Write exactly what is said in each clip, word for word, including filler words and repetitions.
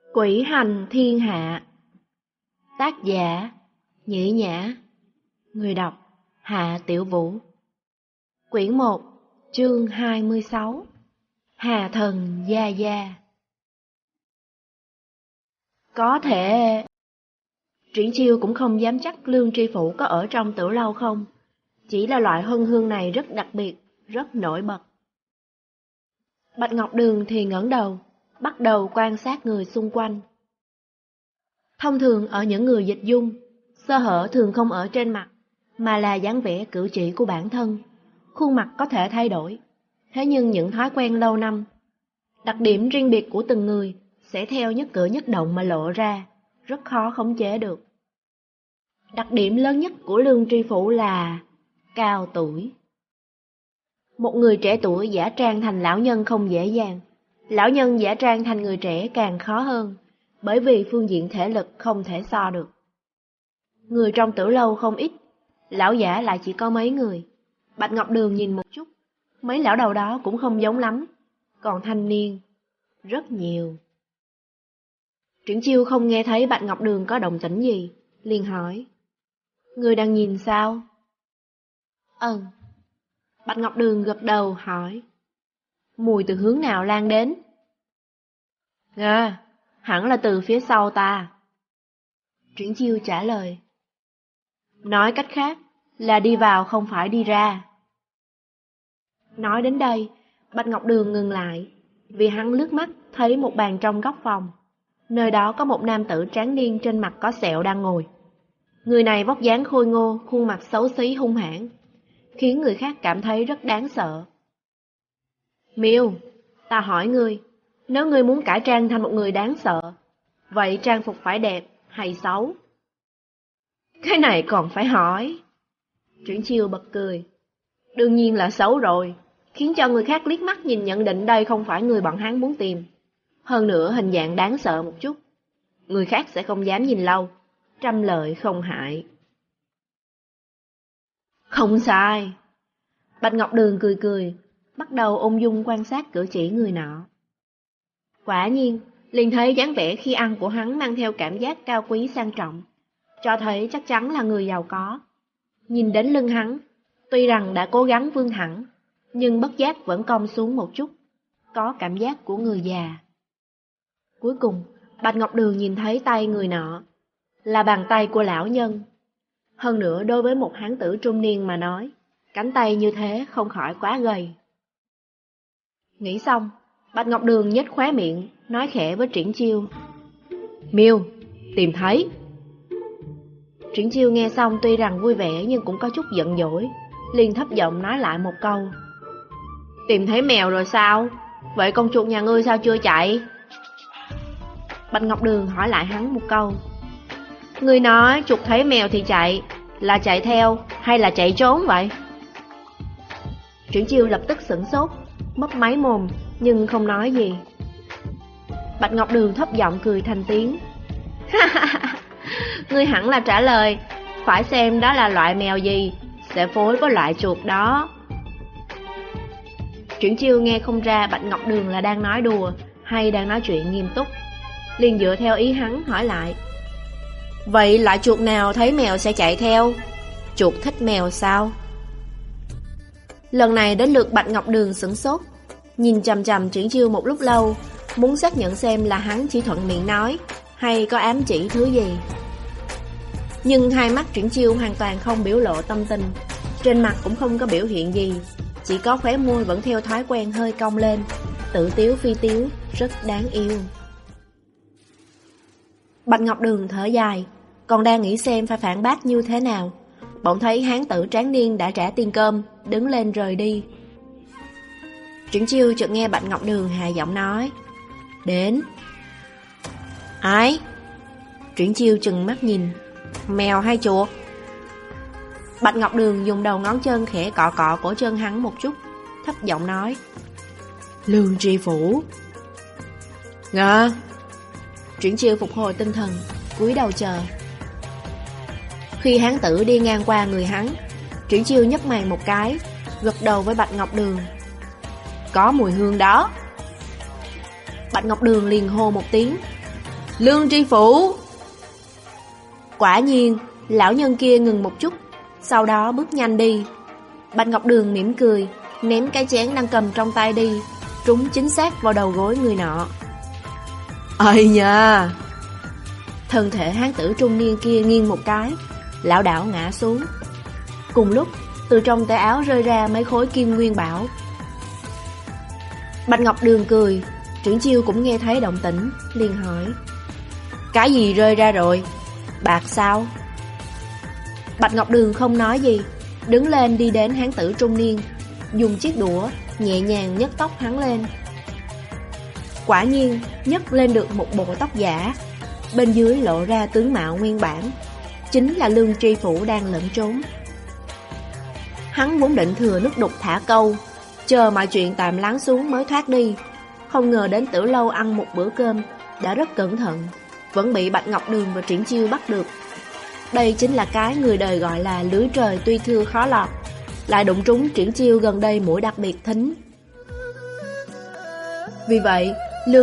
Quỷ hành thiên hạ. Tác giả Nhĩ Nhã. Người đọc Hạ Tiểu Vũ. Quyển một, chương hai mươi sáu. Hà thần gia gia. Có thể... Triển Chiêu cũng không dám chắc Lương Tri Phủ có ở trong Tử Lâu không. Chỉ là loại hân hương này rất đặc biệt, rất nổi bật. Bạch Ngọc Đường thì ngẩng đầu, bắt đầu quan sát người xung quanh. Thông thường ở những người dịch dung, sơ hở thường không ở trên mặt, mà là dáng vẻ cử chỉ của bản thân. Khuôn mặt có thể thay đổi, thế nhưng những thói quen lâu năm, đặc điểm riêng biệt của từng người sẽ theo nhất cử nhất động mà lộ ra, rất khó khống chế được. Đặc điểm lớn nhất của Lương Tri Phủ là cao tuổi. Một người trẻ tuổi giả trang thành lão nhân không dễ dàng, lão nhân giả trang thành người trẻ càng khó hơn, bởi vì phương diện thể lực không thể so được. Người trong Tử Lâu không ít, lão giả lại chỉ có mấy người. Bạch Ngọc Đường nhìn một chút, mấy lão đầu đó cũng không giống lắm, còn thanh niên, rất nhiều. Triển Chiêu không nghe thấy Bạch Ngọc Đường có động tĩnh gì, liền hỏi: Người đang nhìn sao? Ừ. Bạch Ngọc Đường gật đầu hỏi: Mùi từ hướng nào lan đến? À, hẳn là từ phía sau ta. Triển Chiêu trả lời. Nói cách khác là đi vào không phải đi ra. Nói đến đây, Bạch Ngọc Đường ngừng lại, vì hắn lướt mắt thấy một bàn trong góc phòng. Nơi đó có một nam tử tráng niên trên mặt có sẹo đang ngồi. Người này vóc dáng khôi ngô, khuôn mặt xấu xí hung hãn, khiến người khác cảm thấy rất đáng sợ. Miêu, ta hỏi ngươi, nếu ngươi muốn cải trang thành một người đáng sợ, vậy trang phục phải đẹp hay xấu? Cái này còn phải hỏi. Triển Chiêu bật cười. Đương nhiên là xấu rồi, khiến cho người khác liếc mắt nhìn nhận định đây không phải người bọn hắn muốn tìm. Hơn nữa hình dạng đáng sợ một chút, người khác sẽ không dám nhìn lâu, trăm lợi không hại. Không sai. Bạch Ngọc Đường cười cười, bắt đầu ung dung quan sát cử chỉ người nọ. Quả nhiên, liền thấy dáng vẻ khi ăn của hắn mang theo cảm giác cao quý sang trọng, cho thấy chắc chắn là người giàu có. Nhìn đến lưng hắn, tuy rằng đã cố gắng vươn thẳng, nhưng bất giác vẫn cong xuống một chút, có cảm giác của người già. Cuối cùng, Bạch Ngọc Đường nhìn thấy tay người nọ, là bàn tay của lão nhân. Hơn nữa đối với một hán tử trung niên mà nói, cánh tay như thế không khỏi quá gầy. Nghĩ xong, Bạch Ngọc Đường nhếch khóe miệng, nói khẽ với Triển Chiêu: Miêu, tìm thấy. Triển Chiêu nghe xong tuy rằng vui vẻ nhưng cũng có chút giận dỗi, liền thấp giọng nói lại một câu: Tìm thấy mèo rồi sao? Vậy con chuột nhà ngươi sao chưa chạy? Bạch Ngọc Đường hỏi lại hắn một câu: Ngươi nói chuột thấy mèo thì chạy, là chạy theo hay là chạy trốn vậy? Triển Chiêu lập tức sửng sốt, mấp máy mồm nhưng không nói gì. Bạch Ngọc Đường thấp giọng cười thành tiếng: Ngươi hẳn là trả lời, phải xem đó là loại mèo gì, sẽ phối với loại chuột đó. Triển Chiêu nghe không ra Bạch Ngọc Đường là đang nói đùa hay đang nói chuyện nghiêm túc, liền dựa theo ý hắn hỏi lại: Vậy loại chuột nào thấy mèo sẽ chạy theo? Chuột thích mèo sao? Lần này đến lượt Bạch Ngọc Đường sửng sốt, nhìn chằm chằm Triển Chiêu một lúc lâu, muốn xác nhận xem là hắn chỉ thuận miệng nói hay có ám chỉ thứ gì. Nhưng hai mắt Triển Chiêu hoàn toàn không biểu lộ tâm tình, trên mặt cũng không có biểu hiện gì, chỉ có khóe môi vẫn theo thói quen hơi cong lên, tự tiếu phi tiếu, rất đáng yêu. Bạch Ngọc Đường thở dài, còn đang nghĩ xem phải phản bác như thế nào, bỗng thấy hán tử tráng niên đã trả tiền cơm, đứng lên rời đi. Triển Chiêu chợt nghe Bạch Ngọc Đường hạ giọng nói: Đến. Ai? Triển Chiêu chừng mắt nhìn: Mèo hay chuột? Bạch Ngọc Đường dùng đầu ngón chân khẽ cọ cọ cổ chân hắn một chút, thấp giọng nói: Lương Tri Phủ. Ngờ. Triển Chiêu phục hồi tinh thần, cúi đầu chờ. Khi hán tử đi ngang qua người hắn, Triển Chiêu nhấc mày một cái, gật đầu với Bạch Ngọc Đường: Có mùi hương đó. Bạch Ngọc Đường liền hô một tiếng: Lương tri phủ! Quả nhiên, lão nhân kia ngừng một chút, sau đó bước nhanh đi. Bạch Ngọc Đường mỉm cười, ném cái chén đang cầm trong tay đi, trúng chính xác vào đầu gối người nọ. Ây nha! Thân thể hán tử trung niên kia nghiêng một cái, lão đảo ngã xuống. Cùng lúc, từ trong tay áo rơi ra mấy khối kim nguyên bảo. Bạch Ngọc Đường cười, Triển Chiêu cũng nghe thấy động tĩnh, liền hỏi: Cái gì rơi ra rồi? Bạc sao? Bạch Ngọc Đường không nói gì, đứng lên đi đến hán tử trung niên, dùng chiếc đũa nhẹ nhàng nhấc tóc hắn lên. Quả nhiên nhấc lên được một bộ tóc giả, bên dưới lộ ra tướng mạo nguyên bản, chính là Lương tri phủ đang lẫn trốn. Hắn vốn định thừa nước đục thả câu, chờ mọi chuyện tạm lắng xuống mới thoát đi, không ngờ đến Tử Lâu ăn một bữa cơm đã rất cẩn thận, vẫn bị Bạch Ngọc Đường và Triển Chiêu bắt được. Đây chính là cái người đời gọi là lưới trời tuy thưa khó lọt, lại đụng trúng Triển Chiêu gần đây mũi đặc biệt thính. Vì vậy, Lương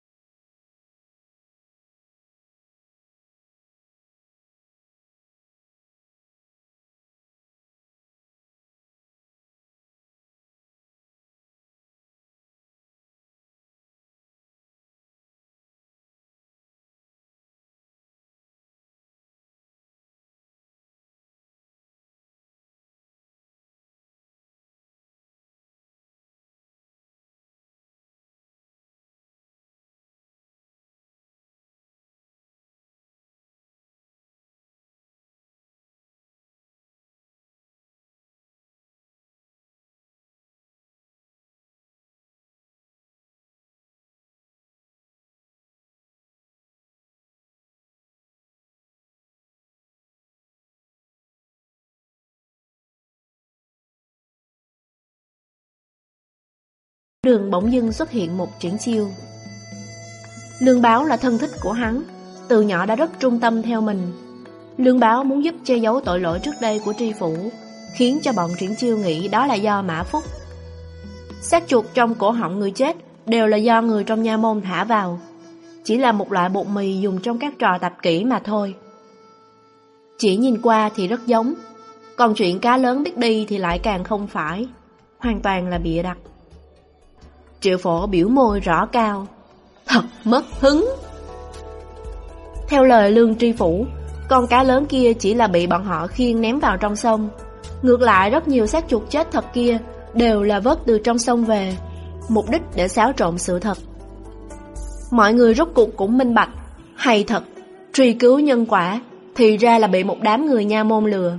Đường bỗng dưng xuất hiện một Triển Chiêu. Lương Báo là thân thích của hắn, từ nhỏ đã rất trung tâm theo mình. Lương Báo muốn giúp che giấu tội lỗi trước đây của tri phủ, khiến cho bọn Triển Chiêu nghĩ đó là do Mã Phúc. Xác chuột trong cổ họng người chết đều là do người trong nha môn thả vào, chỉ là một loại bột mì dùng trong các trò tạp kỹ mà thôi. Chỉ nhìn qua thì rất giống, còn chuyện cá lớn biết đi thì lại càng không phải, hoàn toàn là bịa đặt. Triệu Phổ biểu môi rõ cao, thật mất hứng. Theo lời Lương tri phủ, con cá lớn kia chỉ là bị bọn họ khiêng ném vào trong sông. Ngược lại rất nhiều xác chuột chết thật kia đều là vớt từ trong sông về, mục đích để xáo trộn sự thật. Mọi người rốt cuộc cũng minh bạch, hay thật, truy cứu nhân quả, thì ra là bị một đám người nha môn lừa.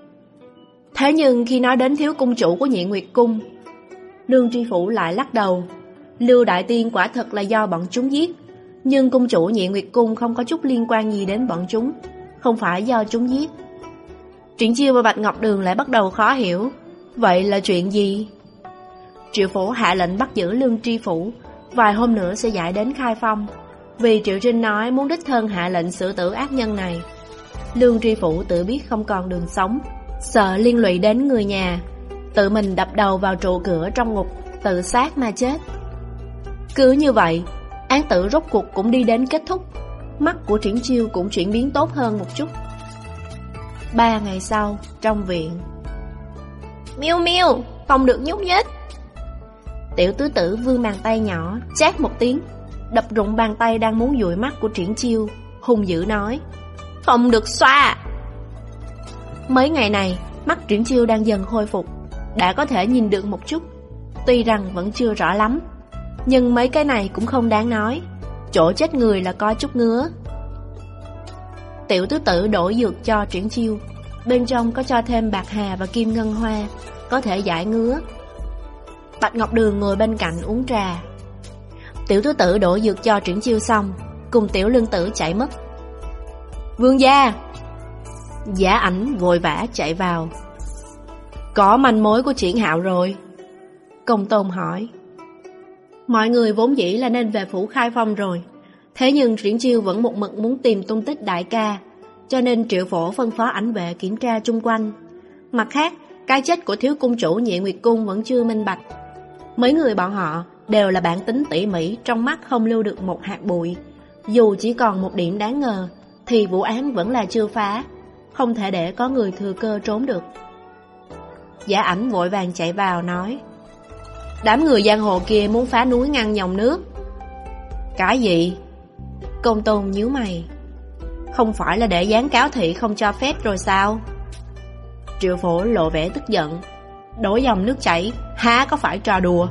Thế nhưng khi nói đến thiếu cung chủ của Nhị Nguyệt Cung, Lương tri phủ lại lắc đầu. Lưu Đại Tiên quả thật là do bọn chúng giết, nhưng cung chủ Nhị Nguyệt Cung không có chút liên quan gì đến bọn chúng, không phải do chúng giết. Triển Chiêu và Bạch Ngọc Đường lại bắt đầu khó hiểu, vậy là chuyện gì? Triệu Phổ hạ lệnh bắt giữ Lương tri phủ, vài hôm nữa sẽ giải đến Khai Phong, vì Triệu Trinh nói muốn đích thân hạ lệnh xử tử ác nhân này. Lương tri phủ tự biết không còn đường sống, sợ liên lụy đến người nhà, tự mình đập đầu vào trụ cửa trong ngục, tự sát mà chết. Cứ như vậy, án tử rốt cuộc cũng đi đến kết thúc. Mắt của Triển Chiêu cũng chuyển biến tốt hơn một chút. Ba ngày sau, trong viện. Miu Miu, không được nhúc nhích. Tiểu tứ tử vươn bàn tay nhỏ, chát một tiếng, đập rụng bàn tay đang muốn dụi mắt của Triển Chiêu, hung dữ nói, không được xoa. Mấy ngày này, mắt Triển Chiêu đang dần khôi phục, đã có thể nhìn được một chút, tuy rằng vẫn chưa rõ lắm, nhưng mấy cái này cũng không đáng nói, chỗ chết người là có chút ngứa. Tiểu tứ tử đổ dược cho Triển Chiêu, bên trong có cho thêm bạc hà và kim ngân hoa, có thể giải ngứa. Bạch Ngọc Đường ngồi bên cạnh uống trà. Tiểu tứ tử đổ dược cho Triển Chiêu xong, cùng tiểu lương tử chạy mất. Vương gia! Giả Ảnh vội vã chạy vào. Có manh mối của Triển Hạo rồi? Công Tôn hỏi. Mọi người vốn dĩ là nên về phủ Khai Phong rồi, thế nhưng Triển Chiêu vẫn một mực muốn tìm tung tích đại ca, cho nên Triệu Phổ phân phó ảnh vệ kiểm tra chung quanh. Mặt khác, cái chết của thiếu cung chủ Nhị Nguyệt Cung vẫn chưa minh bạch. Mấy người bọn họ đều là bản tính tỉ mỉ, trong mắt không lưu được một hạt bụi, Dù chỉ còn một điểm đáng ngờ, thì vụ án vẫn là chưa phá, không thể để có người thừa cơ trốn được. Giả Ảnh vội vàng chạy vào nói: đám người giang hồ kia muốn phá núi ngăn dòng nước. Cái gì? Công Tôn nhíu mày. Không phải là để dán cáo thị không cho phép rồi sao? Triệu Phổ lộ vẻ tức giận. Đổi dòng nước chảy há có phải trò đùa?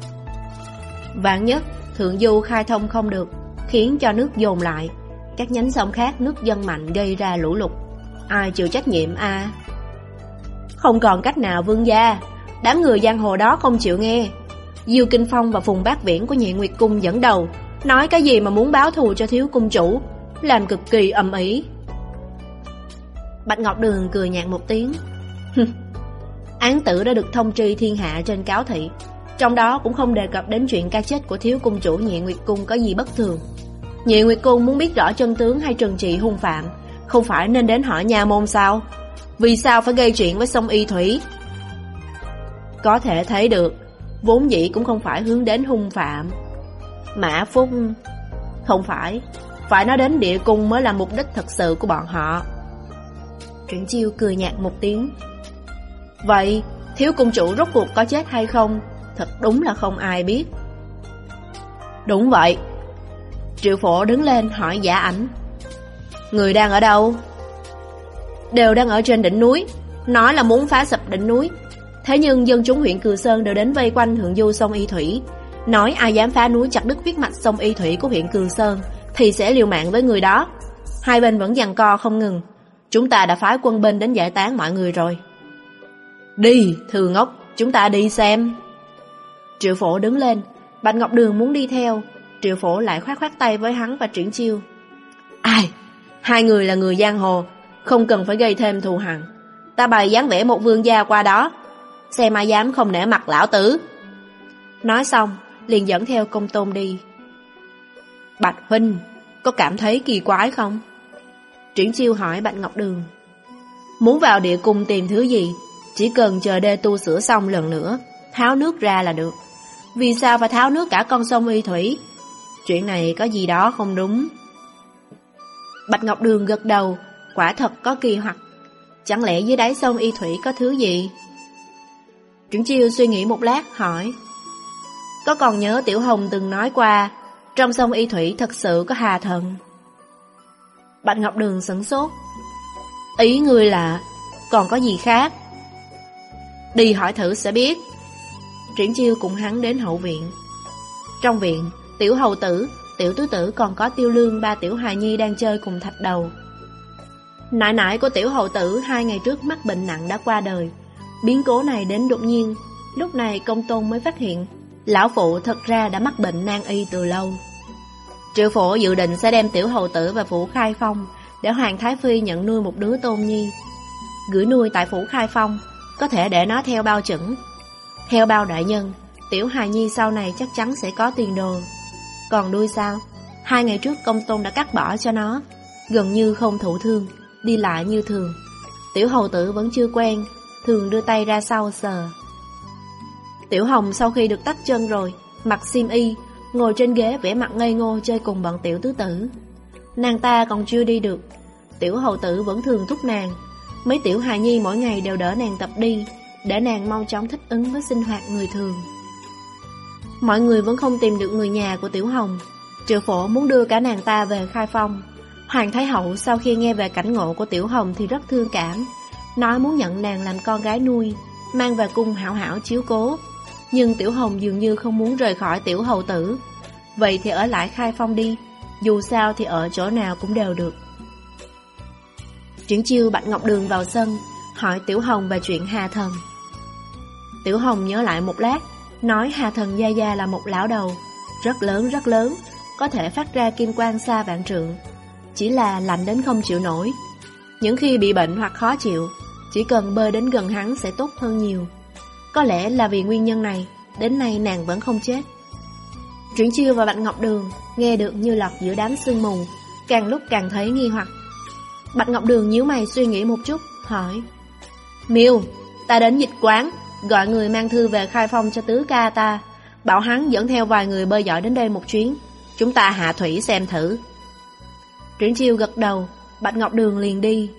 Vạn nhất thượng du khai thông không được, khiến cho nước dồn lại, các nhánh sông khác nước dâng mạnh gây ra lũ lụt, ai chịu trách nhiệm a? À? Không còn cách nào vương gia. Đám người giang hồ đó không chịu nghe. Diêu Kinh Phong và Phùng Bác Viễn của Nhị Nguyệt Cung dẫn đầu, nói cái gì mà muốn báo thù cho thiếu cung chủ, làm cực kỳ ầm ĩ. Bạch Ngọc Đường cười nhạt một tiếng. Án tử đã được thông tri thiên hạ trên cáo thị, trong đó cũng không đề cập đến chuyện cái chết của thiếu cung chủ Nhị Nguyệt Cung có gì bất thường. Nhị Nguyệt Cung muốn biết rõ chân tướng hay trừng trị hung phạm, không phải nên đến hỏi nha môn sao? Vì sao phải gây chuyện với sông Y Thủy? Có thể thấy được, vốn dĩ cũng không phải hướng đến hung phạm. Mã Phúc... Không phải, phải nói đến địa cung mới là mục đích thật sự của bọn họ. Triển Chiêu cười nhạt một tiếng. Vậy, thiếu cung chủ rốt cuộc có chết hay không? Thật đúng là không ai biết. Đúng vậy. Triệu Phổ đứng lên hỏi Giả Ảnh. Người đang ở đâu? Đều đang ở trên đỉnh núi, nói là muốn phá sập đỉnh núi. Thế nhưng dân chúng huyện Cừ Sơn đều đến vây quanh thượng du sông Y Thủy, nói ai dám phá núi chặt đứt huyết mạch sông Y Thủy của huyện Cừ Sơn thì sẽ liều mạng với người đó. Hai bên vẫn giằng co không ngừng. Chúng ta đã phái quân binh đến giải tán mọi người rồi. Đi, thư ngốc, chúng ta đi xem. Triệu Phổ đứng lên, Bạch Ngọc Đường muốn đi theo. Triệu Phổ lại khoát khoát tay với hắn và Triển Chiêu. Ai, hai người là người giang hồ, không cần phải gây thêm thù hằn. Ta bày dáng vẻ một vương gia qua đó, xem ai dám không nể mặt lão tử. Nói xong liền dẫn theo Công Tôn đi. Bạch huynh, có cảm thấy kỳ quái không? Triển Chiêu hỏi Bạch Ngọc Đường. Muốn vào địa cung tìm thứ gì, chỉ cần chờ đê tu sửa xong lần nữa, tháo nước ra là được. Vì sao phải tháo nước cả con sông Y Thủy? Chuyện này có gì đó không đúng. Bạch Ngọc Đường gật đầu, quả thật có kỳ hoặc. Chẳng lẽ dưới đáy sông Y Thủy có thứ gì? Triển Chiêu suy nghĩ một lát hỏi. Có còn nhớ Tiểu Hồng từng nói qua, trong sông Y Thủy thật sự có hà thần? Bạch Ngọc Đường sửng sốt. Ý ngươi là còn có gì khác? Đi hỏi thử sẽ biết. Triển Chiêu cùng hắn đến hậu viện. Trong viện, Tiểu Hầu Tử, Tiểu Tứ Tử còn có Tiêu Lương ba tiểu hài nhi đang chơi cùng Thạch Đầu. Nại nại của Tiểu Hầu Tử hai ngày trước mắc bệnh nặng đã qua đời. Biến cố này đến đột nhiên. Lúc này Công Tôn mới phát hiện lão phụ thật ra đã mắc bệnh nan y từ lâu. Triệu Phổ dự định sẽ đem Tiểu Hầu Tử và Phủ Khai Phong để Hoàng Thái Phi nhận nuôi một đứa tôn nhi, gửi nuôi tại Phủ Khai Phong, có thể để nó theo bao chẩn. Theo bao đại nhân, tiểu hài nhi sau này chắc chắn sẽ có tiền đồ. Còn đuôi sao? Hai ngày trước Công Tôn đã cắt bỏ cho nó, gần như không thụ thương, đi lại như thường. Tiểu Hầu Tử vẫn chưa quen, thường đưa tay ra sau sờ. Tiểu Hồng sau khi được tách chân rồi, mặc xiêm y, ngồi trên ghế vẻ mặt ngây ngô chơi cùng bọn Tiểu Tứ Tử. Nàng ta còn chưa đi được, Tiểu Hầu Tử vẫn thường thúc nàng. Mấy tiểu hài nhi mỗi ngày đều đỡ nàng tập đi, để nàng mau chóng thích ứng với sinh hoạt người thường. Mọi người vẫn không tìm được người nhà của Tiểu Hồng. Triệu Phổ muốn đưa cả nàng ta về Khai Phong. Hoàng Thái Hậu sau khi nghe về cảnh ngộ của Tiểu Hồng thì rất thương cảm, nói muốn nhận nàng làm con gái nuôi, mang về cung hảo hảo chiếu cố. Nhưng Tiểu Hồng dường như không muốn rời khỏi Tiểu Hầu Tử. Vậy thì ở lại Khai Phong đi, dù sao thì ở chỗ nào cũng đều được. Triển Chiêu Bạch Ngọc Đường vào sân, hỏi Tiểu Hồng về chuyện Hà Thần. Tiểu Hồng nhớ lại một lát, nói Hà Thần gia gia là một lão đầu, rất lớn rất lớn, có thể phát ra kim quang xa vạn trượng, chỉ là lạnh đến không chịu nổi. Những khi bị bệnh hoặc khó chịu, chỉ cần bơi đến gần hắn sẽ tốt hơn nhiều. Có lẽ là vì nguyên nhân này, đến nay nàng vẫn không chết. Triển Chiêu và Bạch Ngọc Đường nghe được như lọt giữa đám sương mù, càng lúc càng thấy nghi hoặc. Bạch Ngọc Đường nhíu mày suy nghĩ một chút, hỏi: Miêu, ta đến dịch quán, gọi người mang thư về Khai Phong cho tứ ca ta, bảo hắn dẫn theo vài người bơi giỏi đến đây một chuyến, chúng ta hạ thủy xem thử. Triển Chiêu gật đầu, Bạch Ngọc Đường liền đi.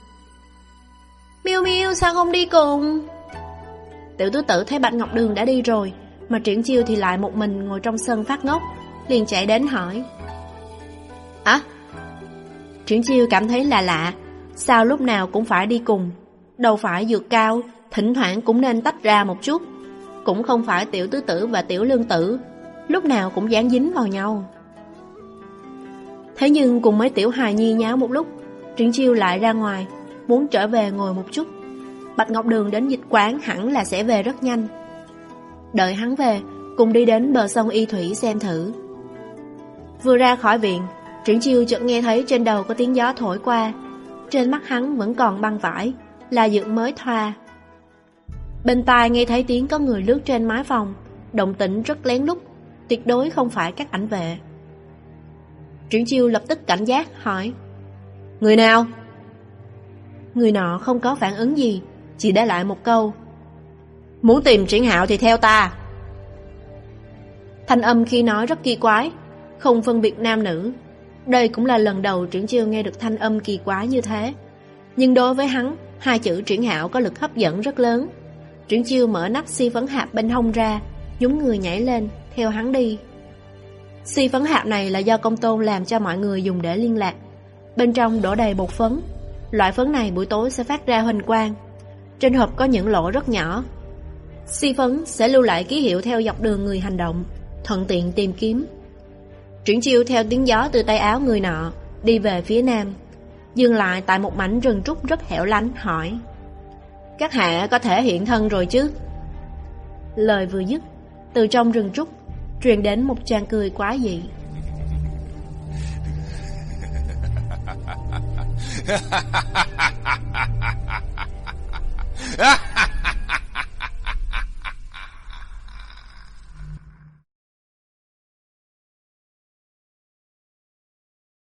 Miêu Miêu sao không đi cùng? Tiểu tứ tử thấy Bạch Ngọc Đường đã đi rồi, mà Triển Chiêu thì lại một mình ngồi trong sân phát ngốc, liền chạy đến hỏi. À? Triển Chiêu cảm thấy là lạ, sao lúc nào cũng phải đi cùng? Đâu phải dược cao, thỉnh thoảng cũng nên tách ra một chút. Cũng không phải tiểu tứ tử và tiểu lương tử lúc nào cũng dán dính vào nhau. Thế nhưng cùng mấy tiểu hài nhi nháo một lúc, Triển Chiêu lại ra ngoài, muốn trở về ngồi một chút. Bạch Ngọc Đường đến dịch quán hẳn là sẽ về rất nhanh. Đợi hắn về, cùng đi đến bờ sông Y Thủy xem thử. Vừa ra khỏi viện, Triển Chiêu chợt nghe thấy trên đầu có tiếng gió thổi qua. Trên mắt hắn vẫn còn băng vải, là dược mới thoa. Bên tai nghe thấy tiếng có người lướt trên mái phòng, động tĩnh rất lén lút, tuyệt đối không phải các ảnh vệ. Triển Chiêu lập tức cảnh giác hỏi: Người nào? Người nọ không có phản ứng gì, chỉ để lại một câu: Muốn tìm Triển Hạo thì theo ta. Thanh âm khi nói rất kỳ quái, không phân biệt nam nữ. Đây cũng là lần đầu Triển Chiêu nghe được thanh âm kỳ quái như thế. Nhưng đối với hắn, hai chữ Triển Hạo có lực hấp dẫn rất lớn. Triển Chiêu mở nắp xi phấn hạp bên hông ra, nhún người nhảy lên, theo hắn đi. Xi phấn hạp này là do Công Tôn làm cho mọi người dùng để liên lạc. Bên trong đổ đầy bột phấn. Loại phấn này buổi tối sẽ phát ra huỳnh quang. Trên hộp có những lỗ rất nhỏ. Xi phấn sẽ lưu lại ký hiệu theo dọc đường người hành động, thuận tiện tìm kiếm. Triển Chiêu theo tiếng gió từ tay áo người nọ đi về phía nam, dừng lại tại một mảnh rừng trúc rất hẻo lánh, hỏi: Các hạ có thể hiện thân rồi chứ? Lời vừa dứt, từ trong rừng trúc truyền đến một tràng cười quá dị.